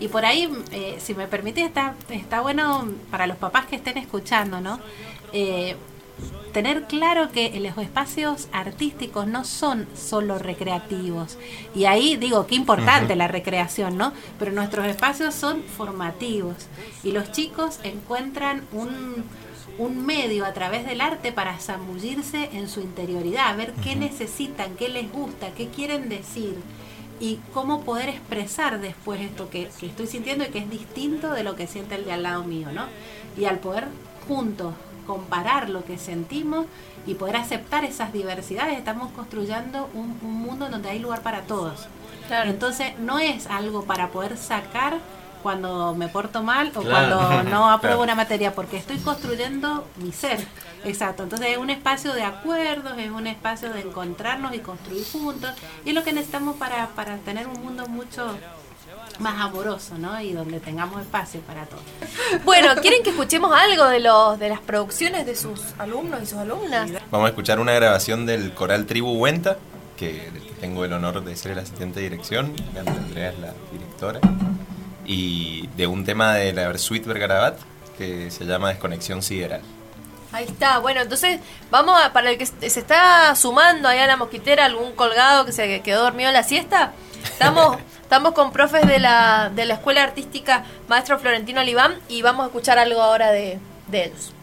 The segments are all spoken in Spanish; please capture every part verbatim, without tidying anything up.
Y por ahí, eh, si me permite, está, está bueno para los papás que estén escuchando, ¿no? Eh, tener claro que los espacios artísticos no son solo recreativos. Y ahí digo, qué importante uh-huh. la recreación, ¿no? Pero nuestros espacios son formativos. Y los chicos encuentran un, un medio a través del arte para zambullirse en su interioridad, ver uh-huh. qué necesitan, qué les gusta, qué quieren decir. Y cómo poder expresar después esto que, que estoy sintiendo y que es distinto de lo que siente el de al lado mío, ¿no? Y al poder juntos comparar lo que sentimos y poder aceptar esas diversidades, estamos construyendo un, un mundo donde hay lugar para todos. Claro. Entonces no es algo para poder sacar cuando me porto mal o claro. cuando no apruebo claro. una materia, porque estoy construyendo mi ser. Exacto, entonces es un espacio de acuerdos, es un espacio de encontrarnos y construir juntos, y es lo que necesitamos para, para tener un mundo mucho más amoroso, ¿no? Y donde tengamos espacio para todos. Bueno, ¿quieren que escuchemos algo de los de las producciones de sus alumnos y sus alumnas? Vamos a escuchar una grabación del Coral Tribu Huenta, que tengo el honor de ser el asistente de dirección, Andrea es la directora, y de un tema de la Versuit Vergarabat que se llama Desconexión Sideral. Ahí está, bueno, entonces vamos a, para el que se está sumando ahí a la mosquitera, algún colgado que se quedó dormido en la siesta, estamos, estamos con profes de la, de la Escuela Artística Maestro Florentino Oliván y vamos a escuchar algo ahora de, de ellos.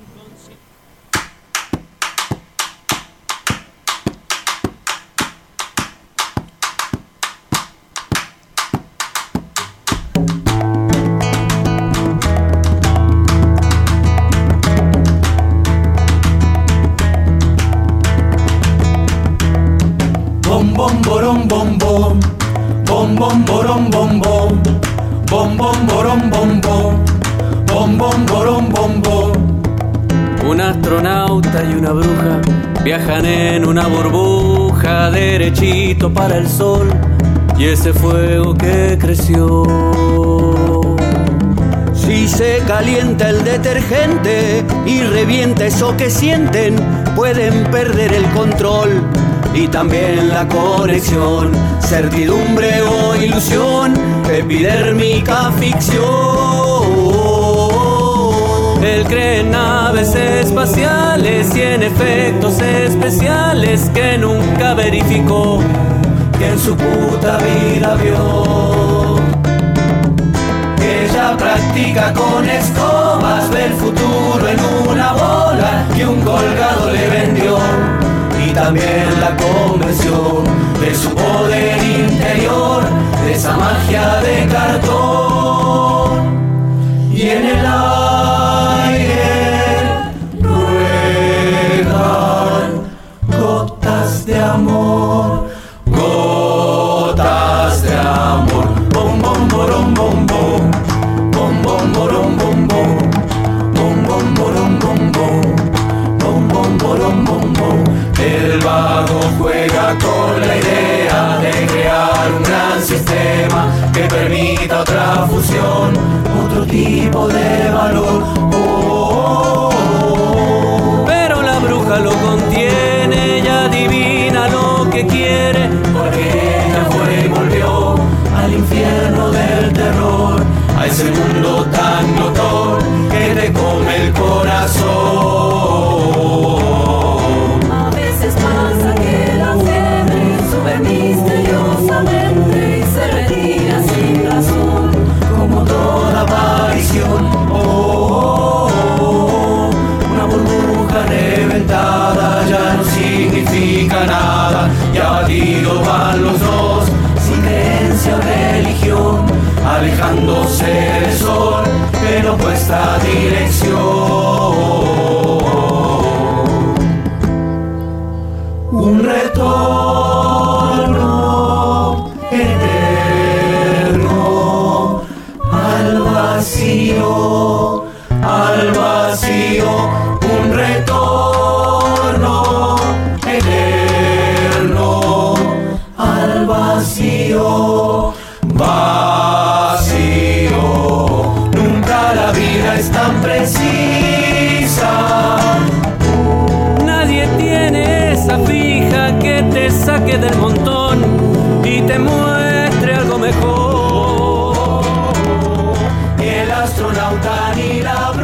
Bom borom bom bom, bom bom borom bom bom, bom bom borom bom bom, bom bom borom bom bom. Un astronauta y una bruja viajan en una burbuja derechito para el sol y ese fuego que creció. Si se calienta el detergente y revienta eso que sienten, pueden perder el control y también la conexión, certidumbre o ilusión, epidérmica ficción. Él cree en naves espaciales y en efectos especiales que nunca verificó, que en su puta vida vio. Ella practica con escobas, ve el futuro en una bola que un colgado le vendió. Y también la convención de su poder interior, de esa magia de cartón. Y en el aire ruedan gotas de amor, gotas de amor. Bom bom borom bom bom, bom bom borom bom bom, bom bom borom bom bom, bom bom borom bom bom. El vago juega con la idea de crear un gran sistema que permita otra fusión, otro tipo de valor. Oh, oh, oh. Pero la bruja lo contiene, ella adivina lo que quiere, porque ella fue y volvió al infierno del terror, a ese mundo tan glotón que te come el corazón. Pasa que la fiebre sube misteriosamente y se retira sin razón, como toda aparición. Oh, oh, oh, una burbuja reventada ya no significa nada, y abatido van los dos, sin creencia o religión, alejándose del sol en opuesta dirección. Un retorno eterno al vacío, al vacío. Un retorno eterno al vacío, vacío. Nunca la vida es tan precisa. Nadie tiene esa fija que astronauta ni la